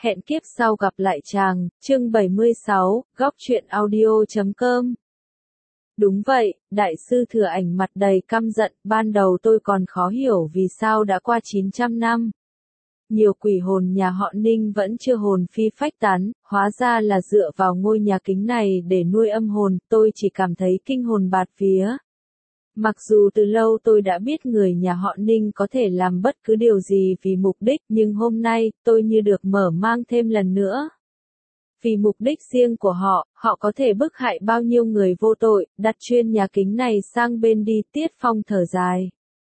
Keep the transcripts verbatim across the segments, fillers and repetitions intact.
Hẹn kiếp sau gặp lại chàng, chương bảy mươi sáu, góc truyện audio chấm com. Đúng vậy, đại sư Thừa Ảnh mặt đầy căm giận, ban đầu tôi còn khó hiểu vì sao đã qua chín trăm năm. Nhiều quỷ hồn nhà họ Ninh vẫn chưa hồn phi phách tán, hóa ra là dựa vào ngôi nhà kính này để nuôi âm hồn, tôi chỉ cảm thấy kinh hồn bạt vía. Mặc dù từ lâu tôi đã biết người nhà họ Ninh có thể làm bất cứ điều gì vì mục đích, nhưng hôm nay, tôi như được mở mang thêm lần nữa. Vì mục đích riêng của họ, họ có thể bức hại bao nhiêu người vô tội, đặt chuyên nhà kính này sang bên đi. Tiết Phong thở dài.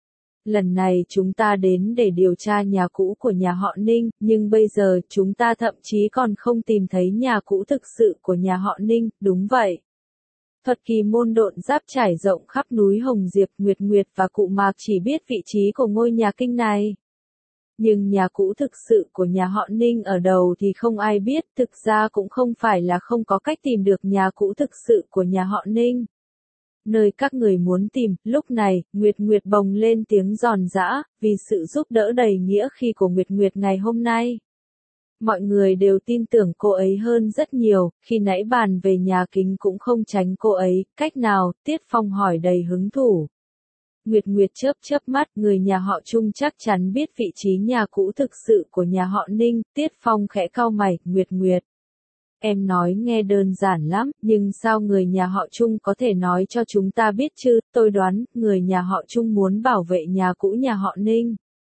Lần này chúng ta đến để điều tra nhà cũ của nhà họ Ninh, nhưng bây giờ chúng ta thậm chí còn không tìm thấy nhà cũ thực sự của nhà họ Ninh, đúng vậy. Thuật kỳ môn độn giáp trải rộng khắp núi Hồng Diệp, Nguyệt Nguyệt và Cụ Mạc chỉ biết vị trí của ngôi nhà kinh này. Nhưng nhà cũ thực sự của nhà họ Ninh ở đâu thì không ai biết, thực ra cũng không phải là không có cách tìm được nhà cũ thực sự của nhà họ Ninh. Nơi các người muốn tìm, lúc này, Nguyệt Nguyệt bồng lên tiếng giòn giã, vì sự giúp đỡ đầy nghĩa khi của Nguyệt Nguyệt ngày hôm nay. Mọi người đều tin tưởng cô ấy hơn rất nhiều, khi nãy bàn về nhà kính cũng không tránh cô ấy, cách nào, Tiết Phong hỏi đầy hứng thú. Nguyệt Nguyệt chớp chớp mắt, người nhà họ Trung chắc chắn biết vị trí nhà cũ thực sự của nhà họ Ninh. Tiết Phong khẽ cau mày, Nguyệt Nguyệt. Em nói nghe đơn giản lắm, nhưng sao người nhà họ Trung có thể nói cho chúng ta biết chứ? Tôi đoán, người nhà họ Trung muốn bảo vệ nhà cũ nhà họ Ninh.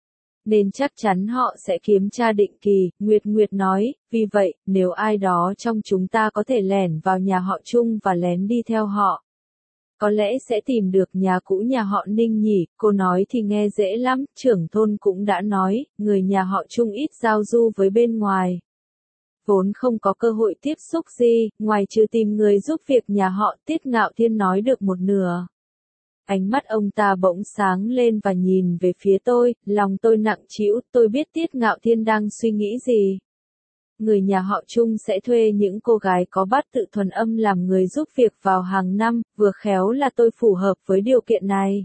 Nên chắc chắn họ sẽ kiểm tra định kỳ, Nguyệt Nguyệt nói, vì vậy, nếu ai đó trong chúng ta có thể lẻn vào nhà họ Trung và lén đi theo họ, có lẽ sẽ tìm được nhà cũ nhà họ Ninh nhỉ. Cô nói thì nghe dễ lắm, trưởng thôn cũng đã nói, người nhà họ Trung ít giao du với bên ngoài. Vốn không có cơ hội tiếp xúc gì, ngoài trừ tìm người giúp việc nhà họ. Tiết Ngạo Thiên nói được một nửa. Ánh mắt ông ta bỗng sáng lên và nhìn về phía tôi, lòng tôi nặng trĩu, tôi biết Tiết Ngạo Thiên đang suy nghĩ gì. Người nhà họ Trung sẽ thuê những cô gái có bát tự thuần âm làm người giúp việc vào hàng năm, vừa khéo là tôi phù hợp với điều kiện này.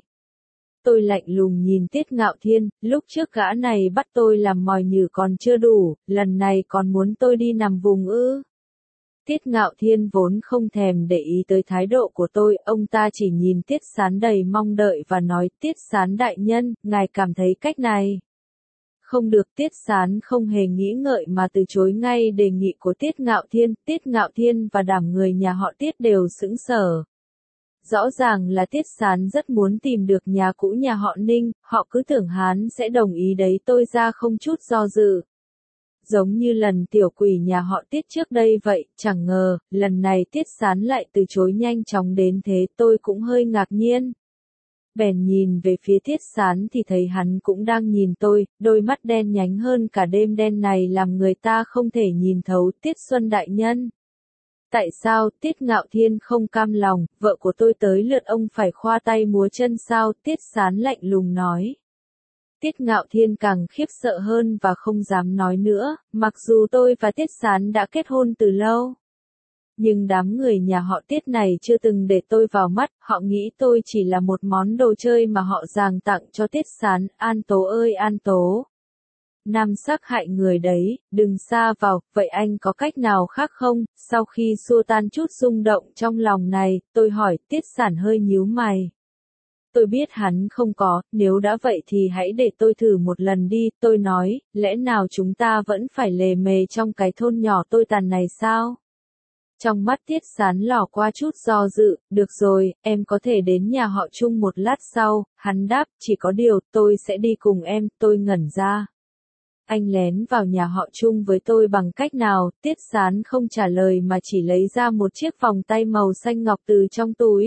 Tôi lạnh lùng nhìn Tiết Ngạo Thiên, lúc trước gã này bắt tôi làm mồi nhử còn chưa đủ, lần này còn muốn tôi đi nằm vùng ư. Tiết Ngạo Thiên vốn không thèm để ý tới thái độ của tôi, ông ta chỉ nhìn Tiết Sán đầy mong đợi và nói, Tiết Sán đại nhân, ngài cảm thấy cách này không được. Tiết Sán không hề nghĩ ngợi mà từ chối ngay đề nghị của Tiết Ngạo Thiên. Tiết Ngạo Thiên và đám người nhà họ Tiết đều sững sờ. Rõ ràng là Tiết Sán rất muốn tìm được nhà cũ nhà họ Ninh, họ cứ tưởng hắn sẽ đồng ý đấy. Tôi ra không chút do dự. Giống như lần tiểu quỷ nhà họ Tiết trước đây vậy, chẳng ngờ, lần này Tiết Sán lại từ chối nhanh chóng đến thế, tôi cũng hơi ngạc nhiên. Bèn nhìn về phía Tiết Sán thì thấy hắn cũng đang nhìn tôi, đôi mắt đen nhánh hơn cả đêm đen này làm người ta không thể nhìn thấu. Tiết Xuân đại nhân. Tại sao? Tiết Ngạo Thiên không cam lòng, vợ của tôi tới lượt ông phải khoa tay múa chân sao? Tiết Sán lạnh lùng nói. Tiết Ngạo Thiên càng khiếp sợ hơn và không dám nói nữa, mặc dù tôi và Tiết Sán đã kết hôn từ lâu. Nhưng đám người nhà họ Tiết này chưa từng để tôi vào mắt, họ nghĩ tôi chỉ là một món đồ chơi mà họ dàng tặng cho Tiết Sán. An Tố ơi An Tố! Nam sắc hại người đấy, đừng xa vào, vậy anh có cách nào khác không? Sau khi xua tan chút rung động trong lòng này, tôi hỏi. Tiết Sản hơi nhíu mày. Tôi biết hắn không có, nếu đã vậy thì hãy để tôi thử một lần đi. Tôi nói, lẽ nào chúng ta vẫn phải lề mề trong cái thôn nhỏ tôi tàn này sao? Trong mắt Tiết Sán lỏ qua chút do dự, được rồi, em có thể đến nhà họ Trung một lát sau. Hắn đáp, chỉ có điều, tôi sẽ đi cùng em. Tôi ngẩn ra. Anh lén vào nhà họ Trung với tôi bằng cách nào? Tiết Sán không trả lời mà chỉ lấy ra một chiếc vòng tay màu xanh ngọc từ trong túi.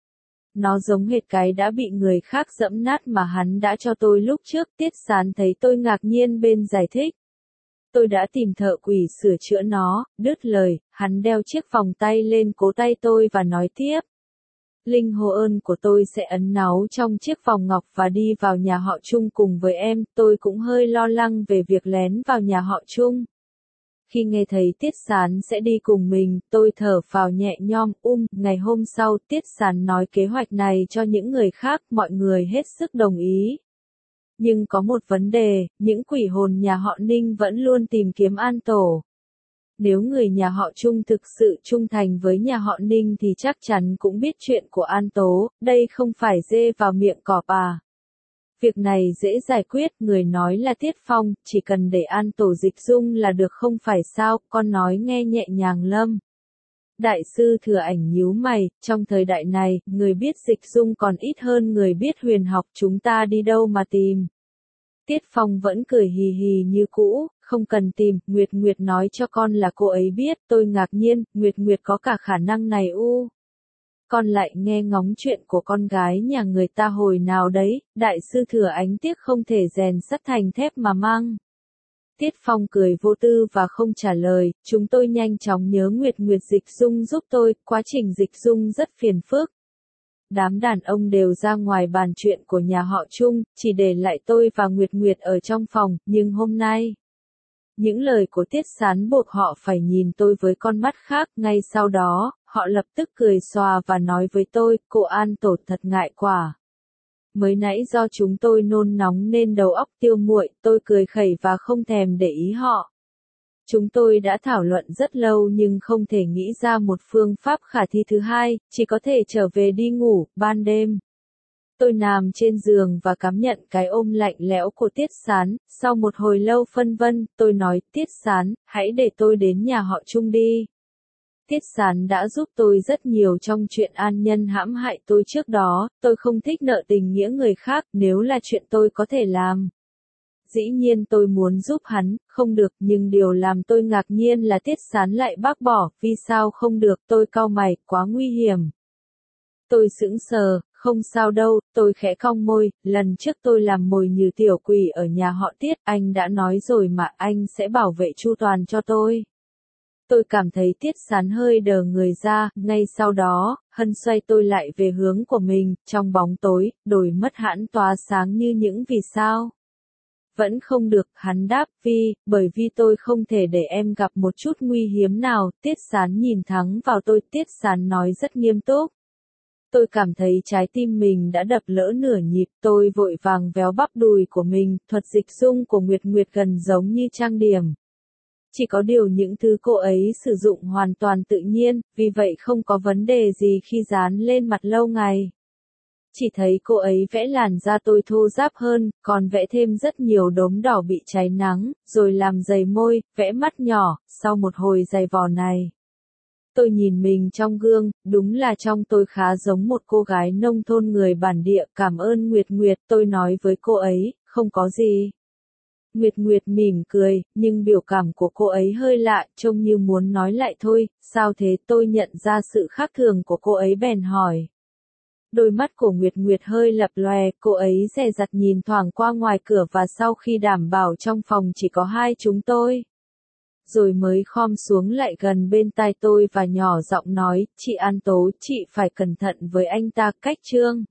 Nó giống hệt cái đã bị người khác giẫm nát mà hắn đã cho tôi lúc trước. Tiết Sán thấy tôi ngạc nhiên bên giải thích. Tôi đã tìm thợ quỷ sửa chữa nó. Đứt lời, hắn đeo chiếc vòng tay lên cố tay tôi và nói tiếp. Linh hồn ơn của tôi sẽ ấn náu trong chiếc vòng ngọc và đi vào nhà họ Trung cùng với em. Tôi cũng hơi lo lắng về việc lén vào nhà họ Trung. Khi nghe thấy Tiết Sán sẽ đi cùng mình, tôi thở phào nhẹ nhõm. Um, ngày hôm sau, Tiết Sán nói kế hoạch này cho những người khác, mọi người hết sức đồng ý. Nhưng có một vấn đề, những quỷ hồn nhà họ Ninh vẫn luôn tìm kiếm An Tổ. Nếu người nhà họ Trung thực sự trung thành với nhà họ Ninh thì chắc chắn cũng biết chuyện của An Tố, đây không phải dê vào miệng cọp à. Việc này dễ giải quyết, người nói là Tiết Phong, chỉ cần để An Tổ dịch dung là được không phải sao, con nói nghe nhẹ nhàng Lâm. Đại sư Thừa Ảnh nhíu mày, trong thời đại này, người biết dịch dung còn ít hơn người biết huyền học, chúng ta đi đâu mà tìm. Tiết Phong vẫn cười hì hì như cũ, không cần tìm, Nguyệt Nguyệt nói cho con là cô ấy biết, tôi ngạc nhiên, Nguyệt Nguyệt có cả khả năng này u. Con lại nghe ngóng chuyện của con gái nhà người ta hồi nào đấy, đại sư Thừa Ánh tiếc không thể rèn sắt thành thép mà mang. Tiết Phong cười vô tư và không trả lời, chúng tôi nhanh chóng nhớ Nguyệt Nguyệt dịch dung giúp tôi, quá trình dịch dung rất phiền phức. Đám đàn ông đều ra ngoài bàn chuyện của nhà họ Trung, chỉ để lại tôi và Nguyệt Nguyệt ở trong phòng, nhưng hôm nay, những lời của Tiết Sán buộc họ phải nhìn tôi với con mắt khác, ngay sau đó, họ lập tức cười xòa và nói với tôi, cô An Tổ thật ngại quả. Mới nãy do chúng tôi nôn nóng nên đầu óc tiêu nguội, tôi cười khẩy và không thèm để ý họ. Chúng tôi đã thảo luận rất lâu nhưng không thể nghĩ ra một phương pháp khả thi thứ hai, chỉ có thể trở về đi ngủ, ban đêm. Tôi nằm trên giường và cảm nhận cái ôm lạnh lẽo của Tiết Sán, sau một hồi lâu phân vân, tôi nói, Tiết Sán, hãy để tôi đến nhà họ Trung đi. Tiết Sán đã giúp tôi rất nhiều trong chuyện An Nhân hãm hại tôi trước đó, tôi không thích nợ tình nghĩa người khác, nếu là chuyện tôi có thể làm. Dĩ nhiên tôi muốn giúp hắn, không được, nhưng điều làm tôi ngạc nhiên là Tiết Sán lại bác bỏ, vì sao không được, tôi cau mày, quá nguy hiểm. Tôi sững sờ, không sao đâu, tôi khẽ cong môi, lần trước tôi làm mồi nhử tiểu quỷ ở nhà họ Tiết, anh đã nói rồi mà anh sẽ bảo vệ chu toàn cho tôi. Tôi cảm thấy Tiết Sán hơi đờ người ra, ngay sau đó, Hân xoay tôi lại về hướng của mình, trong bóng tối, đôi mắt hãn tỏa sáng như những vì sao. Vẫn không được, hắn đáp, vì, bởi vì tôi không thể để em gặp một chút nguy hiểm nào, Tiết Sán nhìn thẳng vào tôi, Tiết Sán nói rất nghiêm túc. Tôi cảm thấy trái tim mình đã đập lỡ nửa nhịp, tôi vội vàng véo bắp đùi của mình, thuật dịch dung của Nguyệt Nguyệt gần giống như trang điểm. Chỉ có điều những thứ cô ấy sử dụng hoàn toàn tự nhiên, vì vậy không có vấn đề gì khi dán lên mặt lâu ngày. Chỉ thấy cô ấy vẽ làn da tôi thô ráp hơn, còn vẽ thêm rất nhiều đốm đỏ bị cháy nắng, rồi làm dày môi, vẽ mắt nhỏ, sau một hồi dày vò này. Tôi nhìn mình trong gương, đúng là trong tôi khá giống một cô gái nông thôn người bản địa, cảm ơn Nguyệt Nguyệt, tôi nói với cô ấy, không có gì. Nguyệt Nguyệt mỉm cười, nhưng biểu cảm của cô ấy hơi lạ, trông như muốn nói lại thôi, sao thế, tôi nhận ra sự khác thường của cô ấy bèn hỏi. Đôi mắt của Nguyệt Nguyệt hơi lập lòe, cô ấy dè dặt nhìn thoáng qua ngoài cửa và sau khi đảm bảo trong phòng chỉ có hai chúng tôi. Rồi mới khom xuống lại gần bên tai tôi và nhỏ giọng nói, chị An Tố, chị phải cẩn thận với anh ta, cách trương.